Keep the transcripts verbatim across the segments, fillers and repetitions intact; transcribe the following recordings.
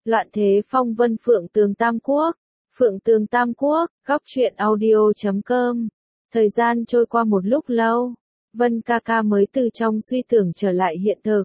Loạn thế phong vân Phượng Tường Tam Quốc. Phượng Tường Tam Quốc, góc truyện audio chấm com. Thời gian trôi qua một lúc lâu, Vân ca ca mới từ trong suy tưởng trở lại hiện thực.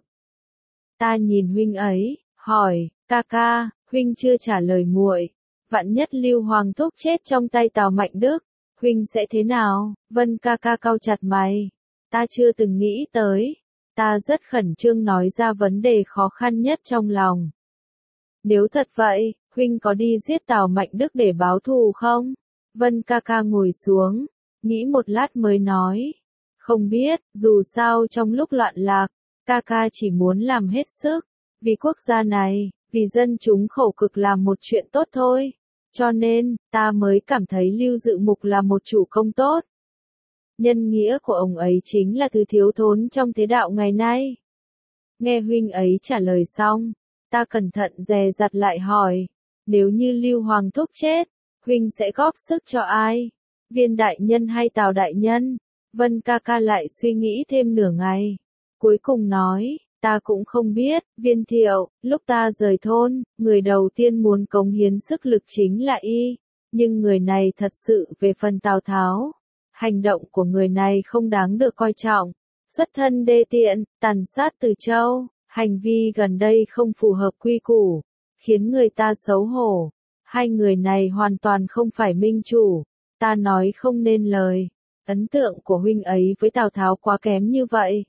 Ta nhìn huynh ấy, hỏi, ca ca, huynh chưa trả lời muội. Vạn nhất Lưu Hoàng Thúc chết trong tay Tào Mạnh Đức, huynh sẽ thế nào? Vân ca ca cau chặt mày. Ta chưa từng nghĩ tới. Ta rất khẩn trương nói ra vấn đề khó khăn nhất trong lòng. Nếu thật vậy, huynh có đi giết Tào Mạnh Đức để báo thù không? Vân ca ca ngồi xuống, nghĩ một lát mới nói. Không biết, dù sao trong lúc loạn lạc, ca ca chỉ muốn làm hết sức, vì quốc gia này, vì dân chúng khổ cực làm một chuyện tốt thôi. Cho nên, ta mới cảm thấy Lưu Dự Mục là một chủ công tốt. Nhân nghĩa của ông ấy chính là thứ thiếu thốn trong thế đạo ngày nay. Nghe huynh ấy trả lời xong, ta cẩn thận dè dặt lại hỏi, nếu như Lưu Hoàng Thúc chết, huynh sẽ góp sức cho ai? Viên đại nhân hay Tào đại nhân? Vân ca ca lại suy nghĩ thêm nửa ngày. Cuối cùng nói, ta cũng không biết, Viên Thiệu, lúc ta rời thôn, người đầu tiên muốn cống hiến sức lực chính là y. Nhưng người này thật sự về phần Tào Tháo. Hành động của người này không đáng được coi trọng. Xuất thân đê tiện, tàn sát Từ Châu, hành vi gần đây không phù hợp quy củ, khiến người ta xấu hổ. Hai người này hoàn toàn không phải minh chủ. Ta nói không nên lời. Ấn tượng của huynh ấy với Tào Tháo quá kém như vậy.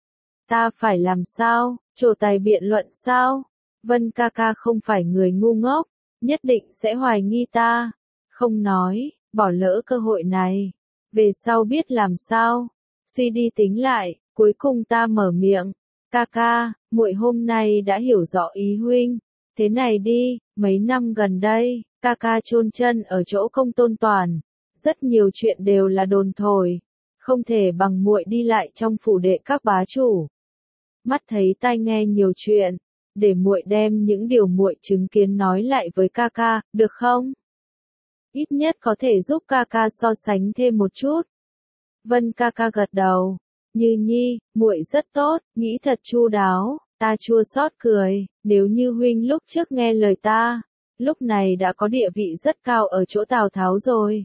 Ta phải làm sao? Trổ tài biện luận sao? Vân ca ca không phải người ngu ngốc, nhất định sẽ hoài nghi ta. Không nói, bỏ lỡ cơ hội này. Về sau biết làm sao? Suy đi tính lại, cuối cùng ta mở miệng. Ca ca, muội hôm nay đã hiểu rõ ý huynh. Thế này đi, mấy năm gần đây, ca ca chôn chân ở chỗ Công Tôn Toàn. Rất nhiều chuyện đều là đồn thổi, không thể bằng muội đi lại trong phủ đệ các bá chủ. Mắt thấy tai nghe nhiều chuyện, để muội đem những điều muội chứng kiến nói lại với ca ca, được không? Ít nhất có thể giúp ca ca so sánh thêm một chút. Vân ca ca gật đầu. Như nhi, muội rất tốt, nghĩ thật chu đáo. Ta chua xót cười, nếu như huynh lúc trước nghe lời ta, lúc này đã có địa vị rất cao ở chỗ Tào Tháo rồi.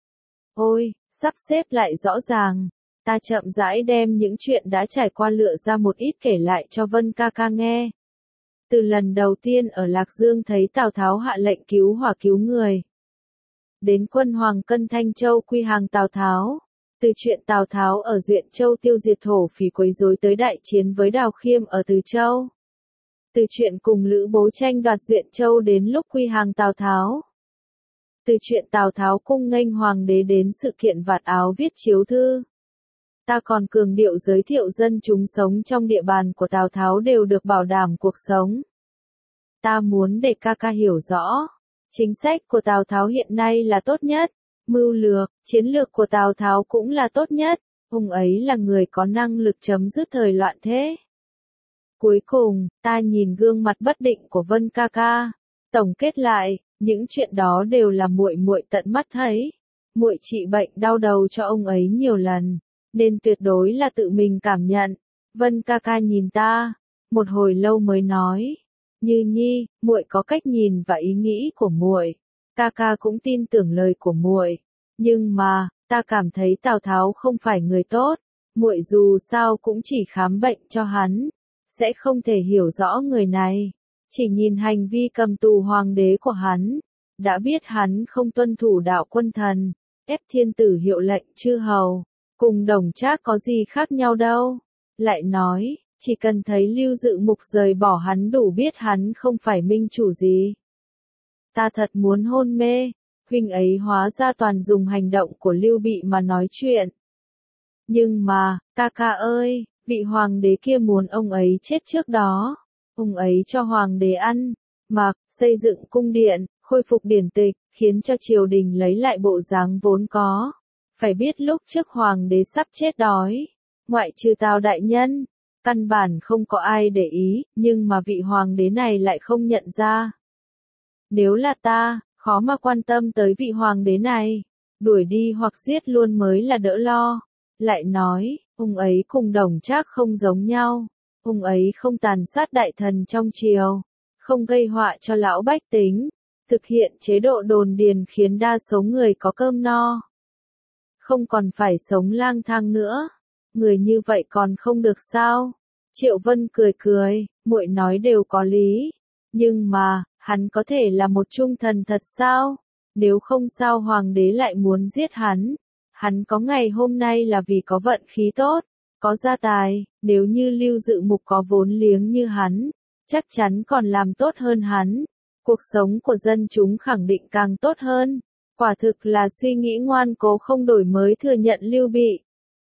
Ôi, sắp xếp lại rõ ràng. Ta chậm rãi đem những chuyện đã trải qua lựa ra một ít kể lại cho Vân ca ca nghe. Từ lần đầu tiên ở Lạc Dương thấy Tào Tháo hạ lệnh cứu hỏa cứu người. Đến quân Hoàng Cân Thanh Châu quy hàng Tào Tháo. Từ chuyện Tào Tháo ở Duyện Châu tiêu diệt thổ phỉ quấy rối tới đại chiến với Đào Khiêm ở Từ Châu. Từ chuyện cùng Lữ Bố tranh đoạt Duyện Châu đến lúc quy hàng Tào Tháo. Từ chuyện Tào Tháo cung nghênh hoàng đế đến sự kiện vạt áo viết chiếu thư. Ta còn cường điệu giới thiệu dân chúng sống trong địa bàn của Tào Tháo đều được bảo đảm cuộc sống. Ta muốn để ca ca hiểu rõ, chính sách của Tào Tháo hiện nay là tốt nhất, mưu lược, chiến lược của Tào Tháo cũng là tốt nhất, ông ấy là người có năng lực chấm dứt thời loạn thế. Cuối cùng, ta nhìn gương mặt bất định của Vân ca ca, tổng kết lại, những chuyện đó đều là muội muội tận mắt thấy. Muội trị bệnh đau đầu cho ông ấy nhiều lần, nên tuyệt đối là tự mình cảm nhận. Vân ca ca nhìn ta, một hồi lâu mới nói, Như nhi, muội có cách nhìn và ý nghĩ của muội. Ca ca cũng tin tưởng lời của muội, nhưng mà, ta cảm thấy Tào Tháo không phải người tốt. Muội dù sao cũng chỉ khám bệnh cho hắn, sẽ không thể hiểu rõ người này. Chỉ nhìn hành vi cầm tù hoàng đế của hắn, đã biết hắn không tuân thủ đạo quân thần, ép thiên tử hiệu lệnh chư hầu, cùng Đồng Trác có gì khác nhau đâu. Lại nói, chỉ cần thấy Lưu Dự Mục rời bỏ hắn đủ biết hắn không phải minh chủ gì. Ta thật muốn hôn mê, huynh ấy hóa ra toàn dùng hành động của Lưu Bị mà nói chuyện. Nhưng mà, ca ca ơi, vị hoàng đế kia muốn ông ấy chết trước đó. Ông ấy cho hoàng đế ăn, mặc, xây dựng cung điện, khôi phục điển tịch, khiến cho triều đình lấy lại bộ dáng vốn có. Phải biết lúc trước hoàng đế sắp chết đói, ngoại trừ Tào đại nhân, căn bản không có ai để ý, nhưng mà vị hoàng đế này lại không nhận ra. Nếu là ta, khó mà quan tâm tới vị hoàng đế này, đuổi đi hoặc giết luôn mới là đỡ lo. Lại nói, ông ấy cùng Đồng Trác không giống nhau. Ông ấy không tàn sát đại thần trong triều, không gây họa cho lão bách tính, thực hiện chế độ đồn điền khiến đa số người có cơm no, không còn phải sống lang thang nữa. Người như vậy còn không được sao? Triệu Vân cười cười, muội nói đều có lý, nhưng mà, hắn có thể là một trung thần thật sao? Nếu không sao hoàng đế lại muốn giết hắn? Hắn có ngày hôm nay là vì có vận khí tốt, có gia tài, nếu như Lưu Dự Mục có vốn liếng như hắn, chắc chắn còn làm tốt hơn hắn. Cuộc sống của dân chúng khẳng định càng tốt hơn. Quả thực là suy nghĩ ngoan cố không đổi mới thừa nhận Lưu Bị.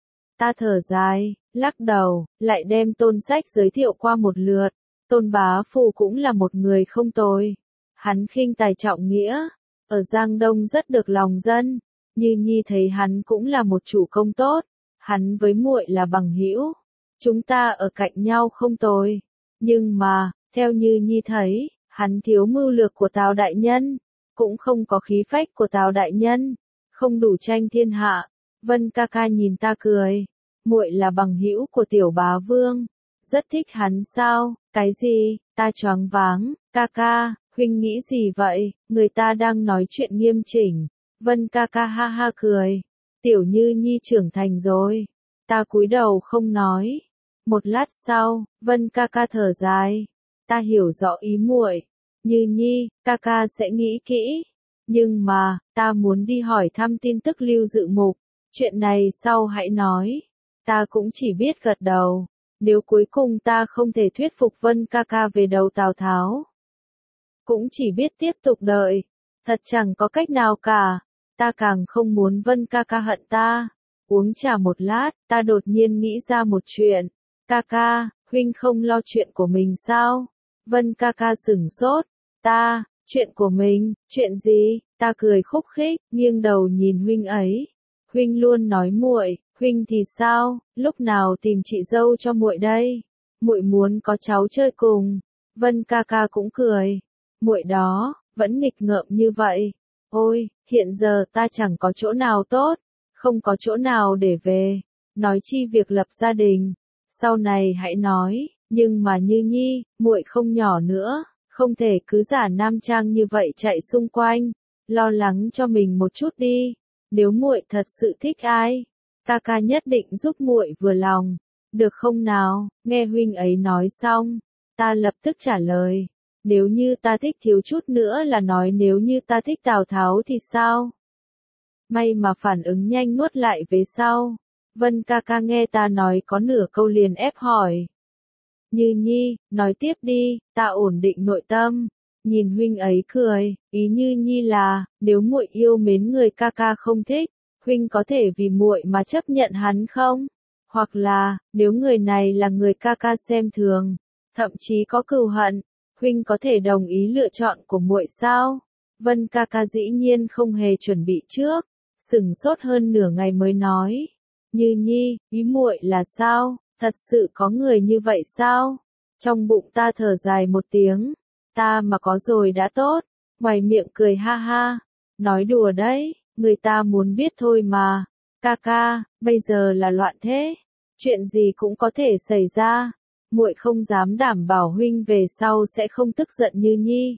Ta thở dài, lắc đầu, lại đem Tôn Sách giới thiệu qua một lượt. Tôn Bá Phụ cũng là một người không tồi. Hắn khinh tài trọng nghĩa, ở Giang Đông rất được lòng dân. Như Nhi thấy hắn cũng là một chủ công tốt. Hắn với muội là bằng hữu, chúng ta ở cạnh nhau không tồi. Nhưng mà, theo Như Nhi thấy, hắn thiếu mưu lược của Tào đại nhân, cũng không có khí phách của Tào đại nhân, không đủ tranh thiên hạ. Vân ca ca nhìn ta cười, muội là bằng hữu của Tiểu Bá Vương, rất thích hắn sao? Cái gì? Ta choáng váng. Ca ca, huynh nghĩ gì vậy? Người ta đang nói chuyện nghiêm chỉnh. Vân ca ca ha ha cười. Tiểu Như Nhi trưởng thành rồi. Ta cúi đầu không nói. Một lát sau, Vân ca ca thở dài. Ta hiểu rõ ý muội. Như Nhi, ca ca sẽ nghĩ kỹ. Nhưng mà, ta muốn đi hỏi thăm tin tức Lưu Dự Mục. Chuyện này sau hãy nói. Ta cũng chỉ biết gật đầu. Nếu cuối cùng ta không thể thuyết phục Vân ca ca về đầu Tào Tháo, cũng chỉ biết tiếp tục đợi. Thật chẳng có cách nào cả. Ta càng không muốn Vân ca ca hận ta. Uống trà một lát, ta đột nhiên nghĩ ra một chuyện. Ca ca, huynh không lo chuyện của mình sao? Vân ca ca sửng sốt. Ta, chuyện của mình, chuyện gì? Ta cười khúc khích, nghiêng đầu nhìn huynh ấy. Huynh luôn nói muội, huynh thì sao? Lúc nào tìm chị dâu cho muội đây? Muội muốn có cháu chơi cùng. Vân ca ca cũng cười. Muội đó, vẫn nghịch ngợm như vậy. Ôi, hiện giờ ta chẳng có chỗ nào tốt, không có chỗ nào để về. Nói chi việc lập gia đình. Sau này hãy nói, nhưng mà Như Nhi, muội không nhỏ nữa, không thể cứ giả nam trang như vậy chạy xung quanh, lo lắng cho mình một chút đi. Nếu muội thật sự thích ai, ca ca nhất định giúp muội vừa lòng, được không nào? Nghe huynh ấy nói xong, ta lập tức trả lời, nếu như ta thích thiếu chút nữa là nói nếu như ta thích Tào Tháo thì sao? May mà phản ứng nhanh nuốt lại về sau. Vân ca ca nghe ta nói có nửa câu liền ép hỏi. Như Nhi, nói tiếp đi, ta ổn định nội tâm. Nhìn huynh ấy cười, ý Như Nhi là, nếu muội yêu mến người ca ca không thích, huynh có thể vì muội mà chấp nhận hắn không? Hoặc là, nếu người này là người ca ca xem thường, thậm chí có cừu hận, huynh có thể đồng ý lựa chọn của muội sao? Vân ca ca dĩ nhiên không hề chuẩn bị trước, sửng sốt hơn nửa ngày mới nói. Như Nhi, ý muội là sao? Thật sự có người như vậy sao? Trong bụng ta thở dài một tiếng. Ta mà có rồi đã tốt. Ngoài miệng cười ha ha. Nói đùa đấy, người ta muốn biết thôi mà. Ca ca, bây giờ là loạn thế. Chuyện gì cũng có thể xảy ra. Muội không dám đảm bảo huynh về sau sẽ không tức giận Như Nhi.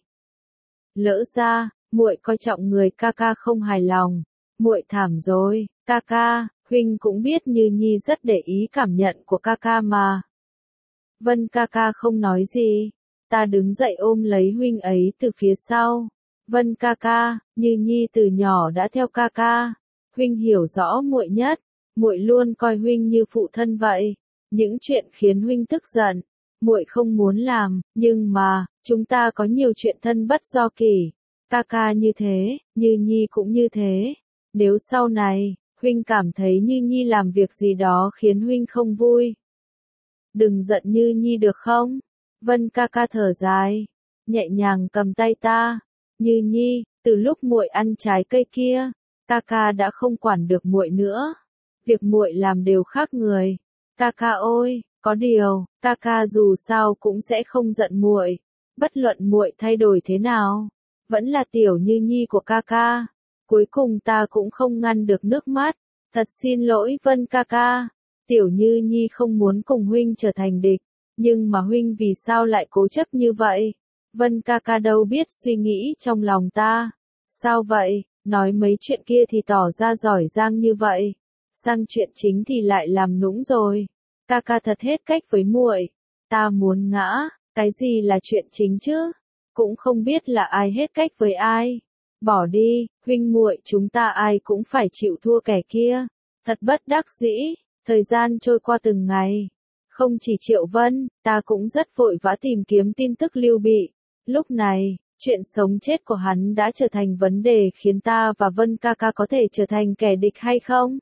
Lỡ ra, muội coi trọng người ca ca không hài lòng. Muội thảm rồi, ca ca, huynh cũng biết Như Nhi rất để ý cảm nhận của ca ca mà. Vân ca ca không nói gì. Ta đứng dậy ôm lấy huynh ấy từ phía sau. Vân ca ca, Như Nhi từ nhỏ đã theo ca ca. Huynh hiểu rõ muội nhất. Muội luôn coi huynh như phụ thân vậy. Những chuyện khiến huynh tức giận, muội không muốn làm, nhưng mà, chúng ta có nhiều chuyện thân bất do kỳ. Ca ca như thế, Như Nhi cũng như thế. Nếu sau này, huynh cảm thấy Như Nhi làm việc gì đó khiến huynh không vui, đừng giận Như Nhi được không? Vân ca ca thở dài, nhẹ nhàng cầm tay ta. Như Nhi, từ lúc muội ăn trái cây kia, ca ca đã không quản được muội nữa. Việc muội làm đều khác người. Ca ca ơi, có điều, ca ca dù sao cũng sẽ không giận muội. Bất luận muội thay đổi thế nào, vẫn là tiểu Như Nhi của ca ca. Cuối cùng ta cũng không ngăn được nước mắt. Thật xin lỗi Vân ca ca. Tiểu Như Nhi không muốn cùng huynh trở thành địch. Nhưng mà huynh vì sao lại cố chấp như vậy? Vân ca ca đâu biết suy nghĩ trong lòng ta. Sao vậy, nói mấy chuyện kia thì tỏ ra giỏi giang như vậy, sang chuyện chính thì lại làm nũng rồi. Ca ca thật hết cách với muội. Ta muốn ngã, cái gì là chuyện chính chứ? Cũng không biết là ai hết cách với ai. Bỏ đi, huynh muội chúng ta ai cũng phải chịu thua kẻ kia. Thật bất đắc dĩ, thời gian trôi qua từng ngày. Không chỉ Triệu Vân, ta cũng rất vội vã tìm kiếm tin tức Lưu Bị. Lúc này, chuyện sống chết của hắn đã trở thành vấn đề khiến ta và Vân ca ca có thể trở thành kẻ địch hay không.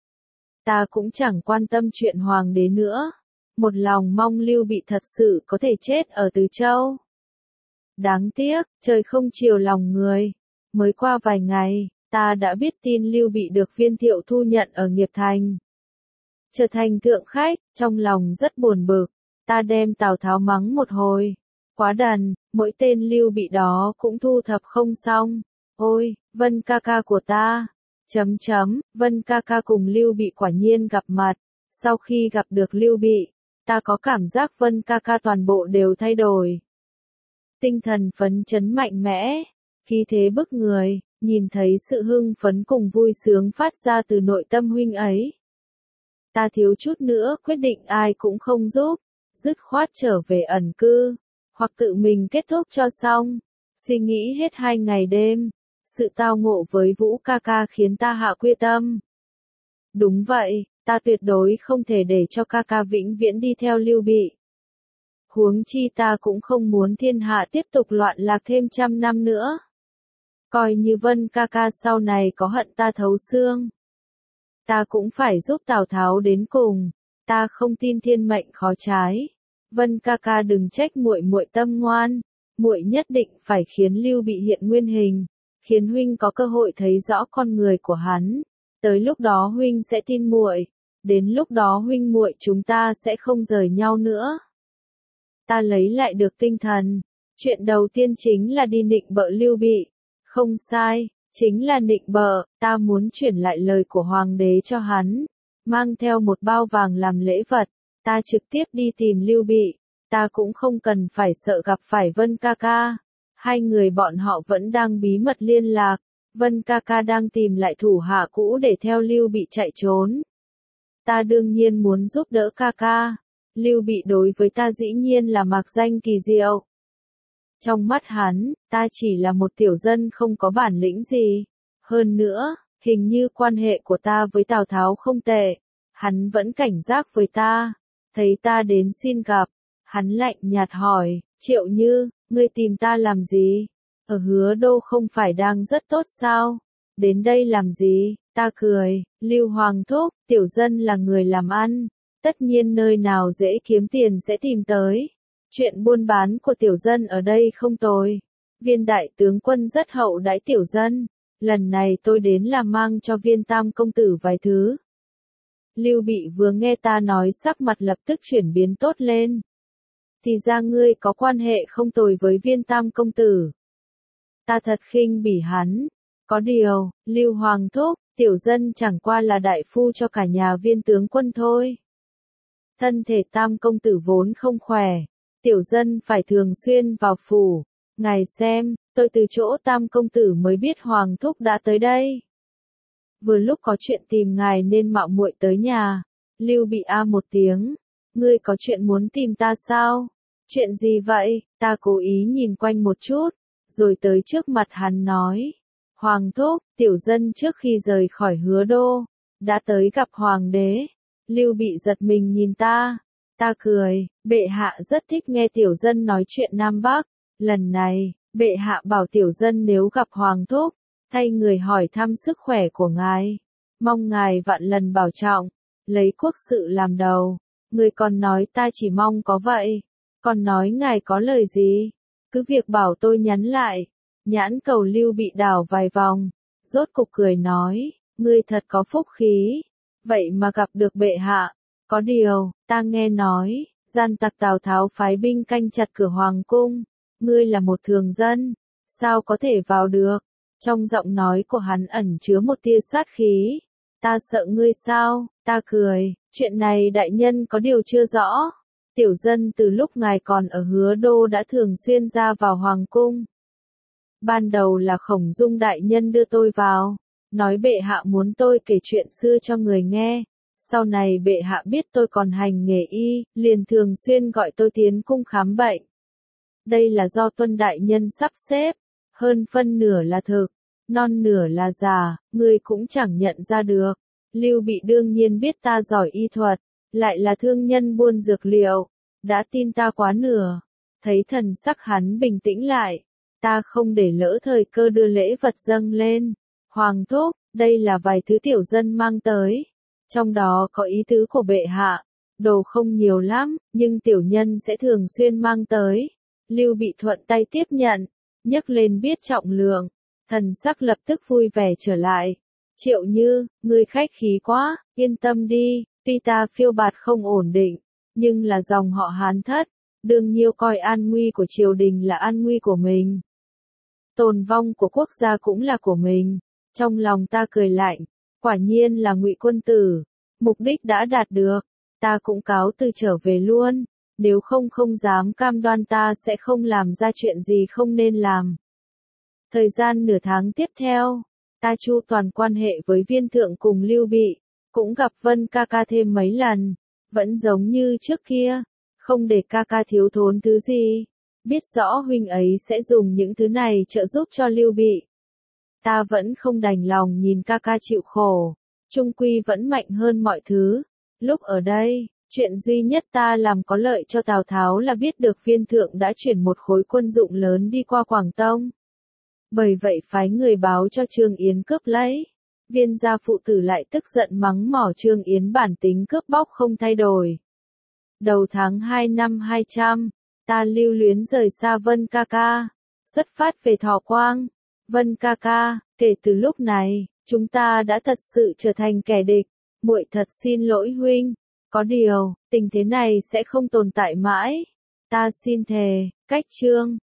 Ta cũng chẳng quan tâm chuyện hoàng đế nữa. Một lòng mong Lưu Bị thật sự có thể chết ở Từ Châu. Đáng tiếc, trời không chiều lòng người. Mới qua vài ngày, ta đã biết tin Lưu Bị được Viên Thiệu thu nhận ở Nghiệp Thành. Trở thành thượng khách, trong lòng rất buồn bực. Ta đem Tào Tháo mắng một hồi. Quá đần, mỗi tên Lưu Bị đó cũng thu thập không xong. Ôi, Vân ca ca của ta. Chấm chấm, Vân ca ca cùng Lưu Bị quả nhiên gặp mặt. Sau khi gặp được Lưu Bị, ta có cảm giác Vân ca ca toàn bộ đều thay đổi. Tinh thần phấn chấn mạnh mẽ, khí thế bức người, nhìn thấy sự hưng phấn cùng vui sướng phát ra từ nội tâm huynh ấy. Ta thiếu chút nữa quyết định ai cũng không giúp, dứt khoát trở về ẩn cư, hoặc tự mình kết thúc cho xong. Suy nghĩ hết hai ngày đêm, sự tao ngộ với Vũ ca ca khiến ta hạ quyết tâm. Đúng vậy, ta tuyệt đối không thể để cho ca ca vĩnh viễn đi theo Lưu Bị. Huống chi ta cũng không muốn thiên hạ tiếp tục loạn lạc thêm trăm năm nữa. Coi như Vân ca ca sau này có hận ta thấu xương, ta cũng phải giúp Tào Tháo đến cùng. Ta không tin thiên mệnh khó trái. Vân ca ca đừng trách muội muội tâm ngoan, muội nhất định phải khiến Lưu Bị hiện nguyên hình, khiến huynh có cơ hội thấy rõ con người của hắn. Tới lúc đó huynh sẽ tin muội, đến lúc đó huynh muội chúng ta sẽ không rời nhau nữa. Ta lấy lại được tinh thần, chuyện đầu tiên chính là đi nịnh bợ Lưu Bị. Không sai, chính là nịnh bợ, ta muốn chuyển lại lời của hoàng đế cho hắn, mang theo một bao vàng làm lễ vật, ta trực tiếp đi tìm Lưu Bị, ta cũng không cần phải sợ gặp phải Vân ca ca. Hai người bọn họ vẫn đang bí mật liên lạc, Vân ca ca đang tìm lại thủ hạ cũ để theo Lưu Bị chạy trốn. Ta đương nhiên muốn giúp đỡ ca ca. Lưu Bị đối với ta dĩ nhiên là mạc danh kỳ diệu. Trong mắt hắn, ta chỉ là một tiểu dân không có bản lĩnh gì. Hơn nữa, hình như quan hệ của ta với Tào Tháo không tệ. Hắn vẫn cảnh giác với ta. Thấy ta đến xin gặp, hắn lạnh nhạt hỏi, Triệu Như, ngươi tìm ta làm gì? Ở Hứa Đô không phải đang rất tốt sao? Đến đây làm gì? Ta cười, Lưu Hoàng thúc, tiểu dân là người làm ăn. Tất nhiên nơi nào dễ kiếm tiền sẽ tìm tới. Chuyện buôn bán của tiểu dân ở đây không tồi. Viên đại tướng quân rất hậu đãi tiểu dân. Lần này tôi đến là mang cho Viên tam công tử vài thứ. Lưu Bị vừa nghe ta nói sắc mặt lập tức chuyển biến tốt lên. Thì ra ngươi có quan hệ không tồi với Viên tam công tử. Ta thật khinh bỉ hắn. Có điều, Lưu Hoàng thúc, tiểu dân chẳng qua là đại phu cho cả nhà Viên tướng quân thôi. Thân thể tam công tử vốn không khỏe, tiểu dân phải thường xuyên vào phủ. Ngài xem, tôi từ chỗ tam công tử mới biết Hoàng thúc đã tới đây. Vừa lúc có chuyện tìm ngài nên mạo muội tới nhà. Lưu Bị a một tiếng, ngươi có chuyện muốn tìm ta sao? Chuyện gì vậy? Ta cố ý nhìn quanh một chút, rồi tới trước mặt hắn nói. Hoàng thúc, tiểu dân trước khi rời khỏi Hứa Đô, đã tới gặp Hoàng đế. Lưu Bị giật mình nhìn ta. Ta cười, bệ hạ rất thích nghe tiểu dân nói chuyện Nam Bắc. Lần này, bệ hạ bảo tiểu dân nếu gặp Hoàng thúc, thay người hỏi thăm sức khỏe của ngài. Mong ngài vạn lần bảo trọng, lấy quốc sự làm đầu. Người còn nói ta chỉ mong có vậy. Còn nói ngài có lời gì? Cứ việc bảo tôi nhắn lại. Nhãn cầu Lưu Bị đảo vài vòng. Rốt cục cười nói, ngươi thật có phúc khí. Vậy mà gặp được bệ hạ. Có điều, ta nghe nói, gian tặc Tào Tháo phái binh canh chặt cửa hoàng cung. Ngươi là một thường dân, sao có thể vào được? Trong giọng nói của hắn ẩn chứa một tia sát khí. Ta sợ ngươi sao? Ta cười, chuyện này đại nhân có điều chưa rõ. Tiểu dân từ lúc ngài còn ở Hứa Đô đã thường xuyên ra vào hoàng cung. Ban đầu là Khổng Dung đại nhân đưa tôi vào, nói bệ hạ muốn tôi kể chuyện xưa cho người nghe. Sau này bệ hạ biết tôi còn hành nghề y, liền thường xuyên gọi tôi tiến cung khám bệnh. Đây là do Tuân đại nhân sắp xếp, hơn phân nửa là thực, non nửa là giả, ngươi cũng chẳng nhận ra được. Lưu Bị đương nhiên biết ta giỏi y thuật, lại là thương nhân buôn dược liệu, đã tin ta quá nửa. Thấy thần sắc hắn bình tĩnh lại, ta không để lỡ thời cơ đưa lễ vật dâng lên. Hoàng thúc, đây là vài thứ tiểu dân mang tới, trong đó có ý tứ của bệ hạ. Đồ không nhiều lắm, nhưng tiểu nhân sẽ thường xuyên mang tới. Lưu Bị thuận tay tiếp nhận, nhấc lên biết trọng lượng, thần sắc lập tức vui vẻ trở lại. Triệu Như, ngươi khách khí quá, yên tâm đi, tuy ta phiêu bạt không ổn định, nhưng là dòng họ Hán thất, đương nhiêu coi an nguy của triều đình là an nguy của mình. Tồn vong của quốc gia cũng là của mình. Trong lòng ta cười lạnh, quả nhiên là Ngụy quân tử, mục đích đã đạt được, ta cũng cáo từ trở về luôn, nếu không không dám cam đoan ta sẽ không làm ra chuyện gì không nên làm. Thời gian nửa tháng tiếp theo, ta chu toàn quan hệ với Viên Thượng cùng Lưu Bị, cũng gặp Vân ca ca thêm mấy lần, vẫn giống như trước kia, không để ca ca thiếu thốn thứ gì, biết rõ huynh ấy sẽ dùng những thứ này trợ giúp cho Lưu Bị. Ta vẫn không đành lòng nhìn ca ca chịu khổ, chung quy vẫn mạnh hơn mọi thứ. Lúc ở đây, chuyện duy nhất ta làm có lợi cho Tào Tháo là biết được Viên Thượng đã chuyển một khối quân dụng lớn đi qua Quảng Tông. Bởi vậy phái người báo cho Trương Yến cướp lấy. Viên gia phụ tử lại tức giận mắng mỏ Trương Yến bản tính cướp bóc không thay đổi. Đầu tháng hai năm hai trăm, ta lưu luyến rời xa Vân ca ca, xuất phát về Thọ Quang. Vân ca ca, kể từ lúc này, chúng ta đã thật sự trở thành kẻ địch, muội thật xin lỗi huynh, có điều, tình thế này sẽ không tồn tại mãi. Ta xin thề, cách Trương